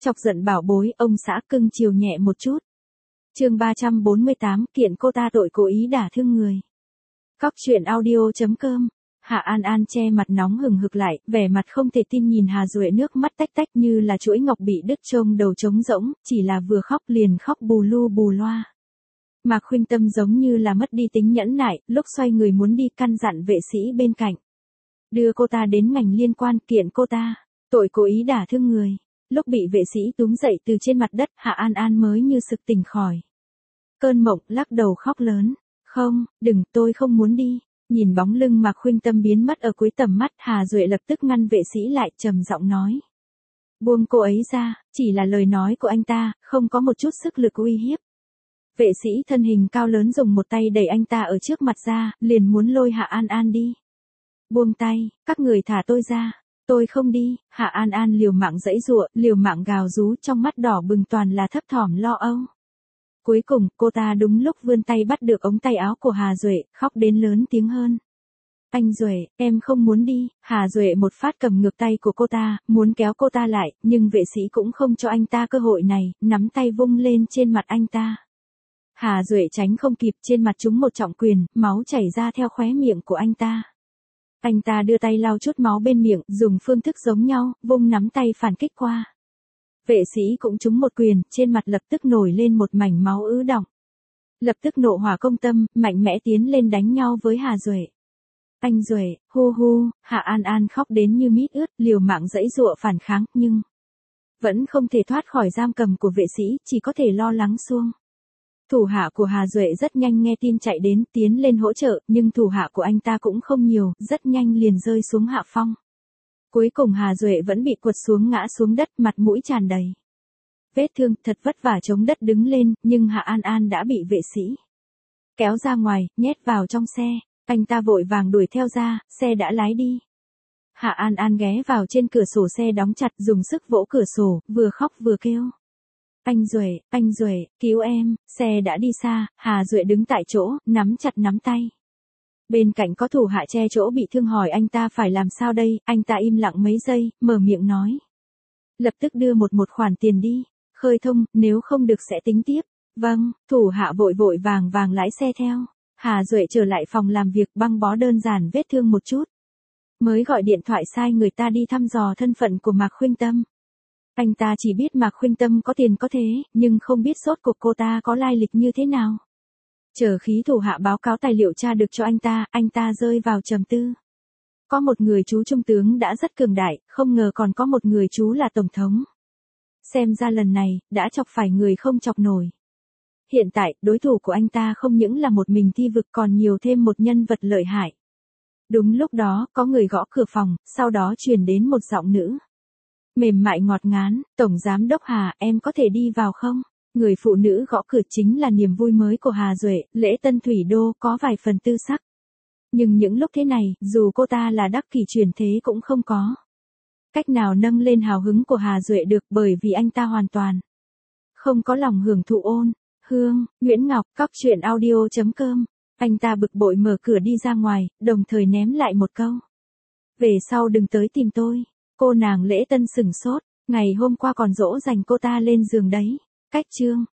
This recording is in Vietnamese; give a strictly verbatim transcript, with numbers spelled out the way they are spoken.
Chọc giận bảo bối, ông xã cưng chiều nhẹ một chút. Chương ba trăm bốn mươi tám, kiện cô ta tội cố ý đả thương người. Cóc truyện audio chấm com. Hạ An An che mặt nóng hừng hực lại, vẻ mặt không thể tin nhìn Hà Duệ, nước mắt tách tách như là chuỗi ngọc bị đứt, trông đầu trống rỗng, chỉ là vừa khóc liền khóc bù lu bù loa. Mạc Khuynh Tâm giống như là mất đi tính nhẫn nại, lúc xoay người muốn đi căn dặn vệ sĩ bên cạnh. Đưa cô ta đến ngành liên quan, kiện cô ta, tội cố ý đả thương người. Lúc bị vệ sĩ túm dậy từ trên mặt đất, Hạ An An mới như sực tỉnh khỏi cơn mộng, lắc đầu khóc lớn. Không, đừng, tôi không muốn đi. Nhìn bóng lưng Mạc Khuynh Tâm biến mất ở cuối tầm mắt, Hà Duệ lập tức ngăn vệ sĩ lại, trầm giọng nói. Buông cô ấy ra, chỉ là lời nói của anh ta, không có một chút sức lực uy hiếp. Vệ sĩ thân hình cao lớn dùng một tay đẩy anh ta ở trước mặt ra, liền muốn lôi Hạ An An đi. Buông tay, các người thả tôi ra. Tôi không đi. Hạ An An liều mạng giãy giụa, liều mạng gào rú, trong mắt đỏ bừng toàn là thấp thỏm lo âu. Cuối cùng, cô ta đúng lúc vươn tay bắt được ống tay áo của Hà Duệ, khóc đến lớn tiếng hơn. Anh Duệ, em không muốn đi. Hà Duệ một phát cầm ngược tay của cô ta, muốn kéo cô ta lại, nhưng vệ sĩ cũng không cho anh ta cơ hội này, nắm tay vung lên trên mặt anh ta. Hà Duệ tránh không kịp, trên mặt trúng một trọng quyền, máu chảy ra theo khóe miệng của anh ta. Anh ta đưa tay lau chút máu bên miệng, dùng phương thức giống nhau, vung nắm tay phản kích qua. Vệ sĩ cũng trúng một quyền, trên mặt lập tức nổi lên một mảnh máu ứ đọng. Lập tức nộ hỏa công tâm, mạnh mẽ tiến lên đánh nhau với Hà Duệ. Anh Duệ, hu hu, Hạ An An khóc đến như mít ướt, liều mạng giãy giụa phản kháng, nhưng vẫn không thể thoát khỏi giam cầm của vệ sĩ, chỉ có thể lo lắng xuông. Thủ hạ của Hà Duệ rất nhanh nghe tin chạy đến, tiến lên hỗ trợ, nhưng thủ hạ của anh ta cũng không nhiều, rất nhanh liền rơi xuống hạ phong. Cuối cùng Hà Duệ vẫn bị quật xuống, ngã xuống đất, mặt mũi tràn đầy vết thương, thật vất vả chống đất đứng lên, nhưng Hạ An An đã bị vệ sĩ kéo ra ngoài, nhét vào trong xe. Anh ta vội vàng đuổi theo ra, xe đã lái đi. Hạ An An ghé vào trên cửa sổ xe đóng chặt, dùng sức vỗ cửa sổ, vừa khóc vừa kêu. Anh Duệ, anh Duệ, cứu em. Xe đã đi xa, Hà Duệ đứng tại chỗ, nắm chặt nắm tay. Bên cạnh có thủ hạ che chỗ bị thương hỏi anh ta phải làm sao đây, anh ta im lặng mấy giây, mở miệng nói. Lập tức đưa một một khoản tiền đi, khơi thông, nếu không được sẽ tính tiếp. Vâng, thủ hạ vội vội vàng vàng lái xe theo. Hà Duệ trở lại phòng làm việc, băng bó đơn giản vết thương một chút. Mới gọi điện thoại sai người ta đi thăm dò thân phận của Mạc Khuynh Tâm. Anh ta chỉ biết Mạc Khuynh Tâm có tiền có thế, nhưng không biết sốt cuộc cô ta có lai lịch như thế nào. Chờ khí thủ hạ báo cáo tài liệu tra được cho anh ta, anh ta rơi vào trầm tư. Có một người chú trung tướng đã rất cường đại, không ngờ còn có một người chú là tổng thống. Xem ra lần này, đã chọc phải người không chọc nổi. Hiện tại, đối thủ của anh ta không những là một mình thi vực, còn nhiều thêm một nhân vật lợi hại. Đúng lúc đó, có người gõ cửa phòng, sau đó truyền đến một giọng nữ. Mềm mại ngọt ngán, Tổng Giám Đốc Hà, em có thể đi vào không? Người phụ nữ gõ cửa chính là niềm vui mới của Hà Duệ, lễ tân thủy đô, có vài phần tư sắc. Nhưng những lúc thế này, dù cô ta là đắc kỷ truyền thế cũng không có cách nào nâng lên hào hứng của Hà Duệ được, bởi vì anh ta hoàn toàn không có lòng hưởng thụ ôn hương. Nguyễn Ngọc, Cóc truyện audio chấm com. Anh ta bực bội mở cửa đi ra ngoài, đồng thời ném lại một câu. Về sau đừng tới tìm tôi. Cô nàng lễ tân sửng sốt, ngày hôm qua còn dỗ dành cô ta lên giường đấy. Cách chương.